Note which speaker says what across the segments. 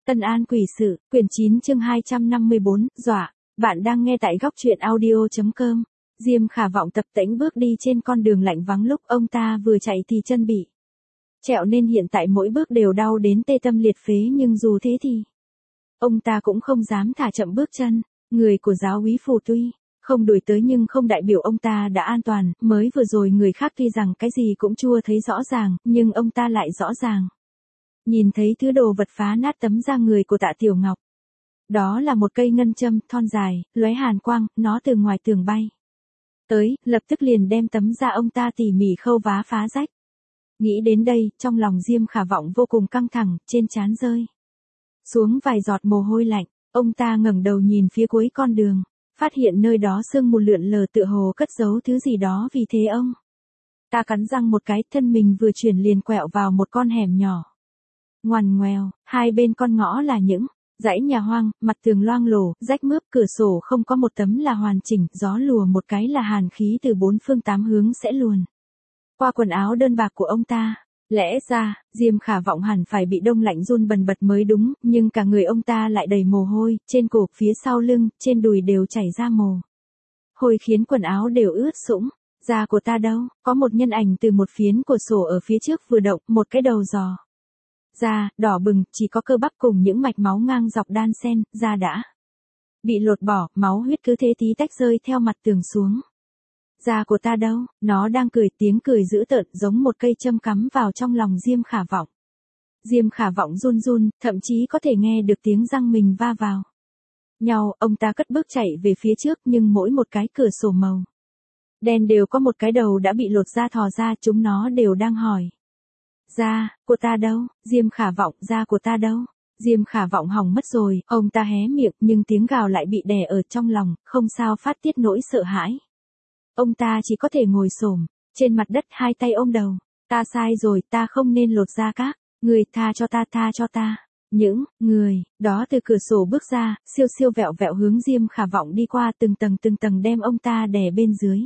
Speaker 1: Tân An quỷ sự, quyển 9 chương 254, dọa. Bạn đang nghe tại góc truyện audio.com. Diêm Khả Vọng tập tễnh bước đi trên con đường lạnh vắng, lúc ông ta vừa chạy thì chân bị trẹo nên hiện tại mỗi bước đều đau đến tê tâm liệt phế, nhưng dù thế thì ông ta cũng không dám thả chậm bước chân. Người của giáo úy Phù tuy không đuổi tới nhưng không đại biểu ông ta đã an toàn. Mới vừa rồi người khác tuy rằng cái gì cũng chưa thấy rõ ràng, nhưng ông ta lại rõ ràng nhìn thấy thứ đồ vật phá nát tấm da người của Tạ Tiểu Ngọc. Đó là một cây ngân châm thon dài, lóe hàn quang, nó từ ngoài tường bay tới, lập tức liền đem tấm da ông ta tỉ mỉ khâu vá phá rách. Nghĩ đến đây, trong lòng Diêm Khả Vọng vô cùng căng thẳng, trên trán rơi xuống vài giọt mồ hôi lạnh. Ông ta ngẩng đầu nhìn phía cuối con đường, phát hiện nơi đó sương mù lượn lờ, tựa hồ cất giấu thứ gì đó, vì thế ông ta cắn răng một cái, thân mình vừa chuyển liền quẹo vào một con hẻm nhỏ. Ngoằn ngoèo, hai bên con ngõ là những dãy nhà hoang, mặt tường loang lổ, rách mướp, cửa sổ không có một tấm là hoàn chỉnh, gió lùa một cái là hàn khí từ bốn phương tám hướng sẽ luồn qua quần áo đơn bạc của ông ta. Lẽ ra, Diêm Khả Vọng hẳn phải bị đông lạnh run bần bật mới đúng, nhưng cả người ông ta lại đầy mồ hôi, trên cổ, phía sau lưng, trên đùi đều chảy ra mồ hôi khiến quần áo đều ướt sũng. Da của ta đâu? Có một nhân ảnh từ một phiến của sổ ở phía trước vừa động, một cái đầu dò da đỏ bừng, chỉ có cơ bắp cùng những mạch máu ngang dọc đan xen, da đã bị lột bỏ, máu huyết cứ thế tí tách rơi theo mặt tường xuống. Da của ta đâu? Nó đang cười, tiếng cười dữ tợn giống một cây châm cắm vào trong lòng Diêm Khả Vọng. Diêm Khả Vọng run run, thậm chí có thể nghe được tiếng răng mình va vào nhau. Ông ta cất bước chạy về phía trước, nhưng mỗi một cái cửa sổ màu đen đều có một cái đầu đã bị lột da thò ra, chúng nó đều đang hỏi: da của ta đâu? Diêm Khả Vọng, da của ta đâu? Diêm Khả Vọng hỏng mất rồi, ông ta hé miệng nhưng tiếng gào lại bị đè ở trong lòng, không sao phát tiết nỗi sợ hãi. Ông ta chỉ có thể ngồi xổm trên mặt đất, hai tay ôm đầu. Ta sai rồi, ta không nên lột da các người, tha cho ta, tha cho ta. Những người đó từ cửa sổ bước ra, siêu siêu vẹo vẹo hướng Diêm Khả Vọng đi qua, từng tầng đem ông ta đè bên dưới.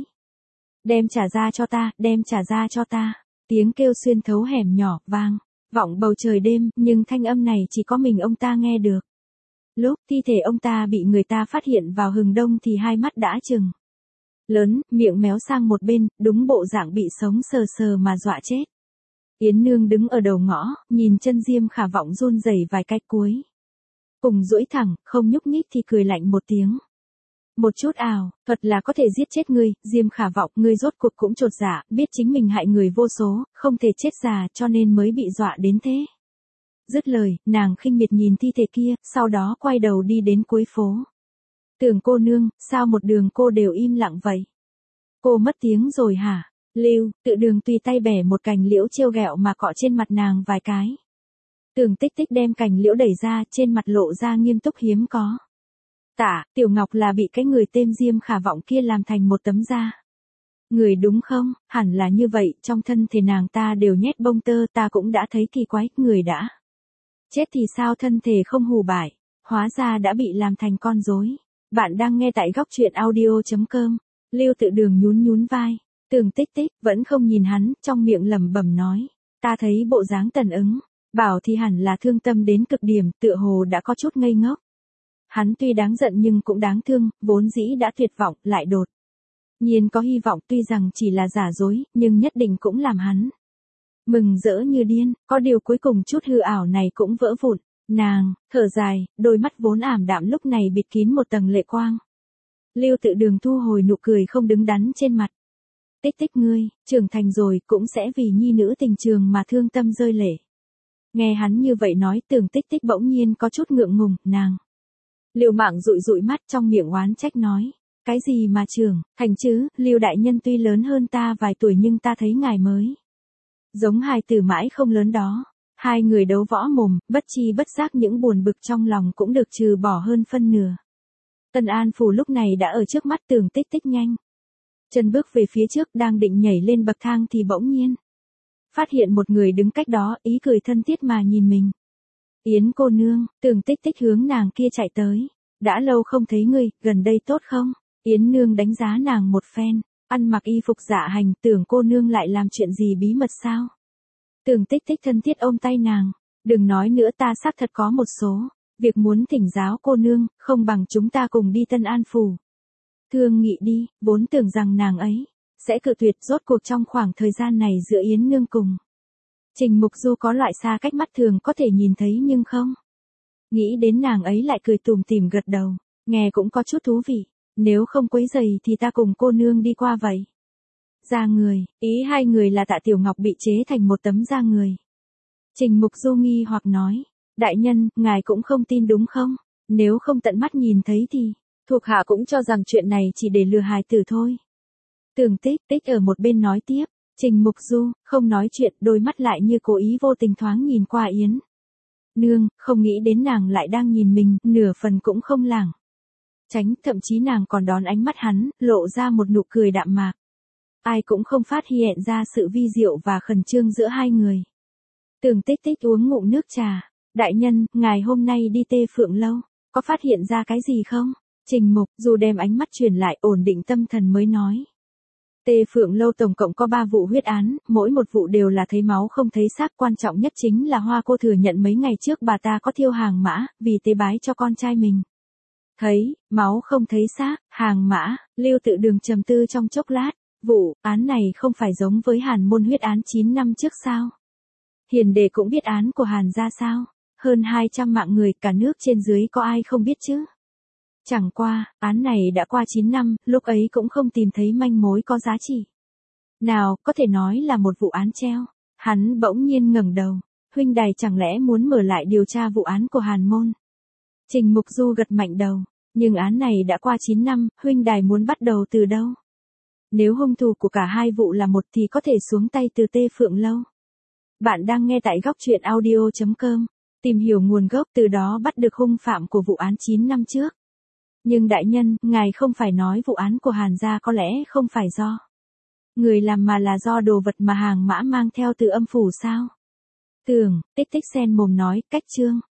Speaker 1: Đem trả ra cho ta, đem trả ra cho ta. Tiếng kêu xuyên thấu hẻm nhỏ, vang vọng bầu trời đêm, nhưng thanh âm này chỉ có mình ông ta nghe được. Lúc thi thể ông ta bị người ta phát hiện vào hừng đông thì hai mắt đã trừng lớn, miệng méo sang một bên, đúng bộ dạng bị sống sờ sờ mà dọa chết. Yến Nương đứng ở đầu ngõ, nhìn chân Diêm Khả Vọng run rẩy vài cái, cuối cùng duỗi thẳng, không nhúc nhích thì cười lạnh một tiếng. Một chút ảo thuật là có thể giết chết ngươi, Diêm Khả Vọng, ngươi rốt cuộc cũng chột dạ, biết chính mình hại người vô số, không thể chết già, cho nên mới bị dọa đến thế. Dứt lời, nàng khinh miệt nhìn thi thể kia, sau đó quay đầu đi đến cuối phố. Tưởng cô nương, sao một đường cô đều im lặng vậy? Cô mất tiếng rồi hả? Lưu Tự Đường tùy tay bẻ một cành liễu trêu ghẹo mà cọ trên mặt nàng vài cái. Tưởng Tích Tích đem cành liễu đẩy ra, trên mặt lộ ra nghiêm túc hiếm có. Tạ Tiểu Ngọc là bị cái người tên Diêm Khả Vọng kia làm thành một tấm da người đúng không? Hẳn là như vậy, trong thân thể nàng ta đều nhét bông tơ, ta cũng đã thấy kỳ quái, người đã chết thì sao thân thể không hù bại, hóa ra đã bị làm thành con rối. Bạn đang nghe tại góc truyện audio.com. Lưu Tự Đường nhún nhún vai. Tưởng Tích Tích vẫn không nhìn hắn, trong miệng lẩm bẩm nói: ta thấy bộ dáng Tần Ứng bảo thì hẳn là thương tâm đến cực điểm, tựa hồ đã có chút ngây ngốc. Hắn tuy đáng giận nhưng cũng đáng thương, vốn dĩ đã tuyệt vọng, lại đột nhiên có hy vọng, tuy rằng chỉ là giả dối, nhưng nhất định cũng làm hắn mừng rỡ như điên. Có điều cuối cùng chút hư ảo này cũng vỡ vụn. Nàng thở dài, đôi mắt vốn ảm đạm lúc này bịt kín một tầng lệ quang. Lưu Tự Đường thu hồi nụ cười không đứng đắn trên mặt. Tích Tích, ngươi trưởng thành rồi, cũng sẽ vì nhi nữ tình trường mà thương tâm rơi lệ. Nghe hắn như vậy nói, Tưởng Tích Tích bỗng nhiên có chút ngượng ngùng, nàng liều mạng dụi dụi mắt, trong miệng oán trách nói: cái gì mà trưởng thành chứ, Lưu đại nhân tuy lớn hơn ta vài tuổi nhưng ta thấy ngài mới giống hài tử mãi không lớn đó. Hai người đấu võ mồm, bất chi bất giác những buồn bực trong lòng cũng được trừ bỏ hơn phân nửa. Tân An Phủ lúc này đã ở trước mắt Tưởng Tích Tích, nhanh chân bước về phía trước, đang định nhảy lên bậc thang thì bỗng nhiên phát hiện một người đứng cách đó, ý cười thân thiết mà nhìn mình. Yến cô nương. Tưởng Tích Tích hướng nàng kia chạy tới. Đã lâu không thấy ngươi, gần đây tốt không? Yến nương đánh giá nàng một phen, ăn mặc y phục dạ hành, Tưởng cô nương lại làm chuyện gì bí mật sao? Tưởng Tích Tích thân thiết ôm tay nàng. Đừng nói nữa, ta xác thật có một số việc muốn thỉnh giáo cô nương, không bằng chúng ta cùng đi Tân An Phủ. Thương nghị đi, vốn tưởng rằng nàng ấy sẽ cự tuyệt, rốt cuộc trong khoảng thời gian này giữa Yến Nương cùng Trình Mục Du có loại xa cách mắt thường có thể nhìn thấy nhưng không. Nghĩ đến nàng ấy lại cười tủm tỉm gật đầu, nghe cũng có chút thú vị, nếu không quấy rầy thì ta cùng cô nương đi qua vậy. Da người, ý hai người là Tạ Tiểu Ngọc bị chế thành một tấm da người. Trình Mục Du nghi hoặc nói, đại nhân, ngài cũng không tin đúng không? Nếu không tận mắt nhìn thấy thì, thuộc hạ cũng cho rằng chuyện này chỉ để lừa hài tử thôi. Tưởng Tích Tích ở một bên nói tiếp, Trình Mục Du không nói chuyện, đôi mắt lại như cố ý vô tình thoáng nhìn qua Yến Nương, không nghĩ đến nàng lại đang nhìn mình, nửa phần cũng không lảng tránh, thậm chí nàng còn đón ánh mắt hắn, lộ ra một nụ cười đạm mạc. Ai cũng không phát hiện ra sự vi diệu và khẩn trương giữa hai người. Tưởng Tích Tích uống ngụm nước trà, đại nhân, ngài hôm nay đi Tê Phượng Lâu, có phát hiện ra cái gì không? Trình Mục Du đem ánh mắt truyền lại, ổn định tâm thần mới nói. Tê Phượng Lâu tổng cộng có 3 vụ huyết án, mỗi một vụ đều là thấy máu không thấy xác, quan trọng nhất chính là Hoa cô thừa nhận mấy ngày trước bà ta có thiêu hàng mã, vì tế bái cho con trai mình. Thấy, máu không thấy xác, hàng mã, Lưu Tự Đường trầm tư trong chốc lát, vụ án này không phải giống với Hàn Môn huyết án 9 năm trước sao? Hiền đệ cũng biết án của Hàn gia sao? Hơn 200 mạng người, cả nước trên dưới có ai không biết chứ? Chẳng qua, án này đã qua 9 năm, lúc ấy cũng không tìm thấy manh mối có giá trị. Nào, có thể nói là một vụ án treo. Hắn bỗng nhiên ngẩng đầu, huynh đài chẳng lẽ muốn mở lại điều tra vụ án của Hàn Môn? Trình Mục Du gật mạnh đầu, nhưng án này đã qua 9 năm, huynh đài muốn bắt đầu từ đâu? Nếu hung thủ của cả hai vụ là một thì có thể xuống tay từ Tê Phượng Lâu. Bạn đang nghe tại góc truyện audio.com, tìm hiểu nguồn gốc từ đó bắt được hung phạm của vụ án 9 năm trước. Nhưng đại nhân, ngài không phải nói vụ án của Hàn gia có lẽ không phải do người làm mà là do đồ vật mà hàng mã mang theo từ âm phủ sao? Tưởng Tích Tích xen mồm nói, cách trương.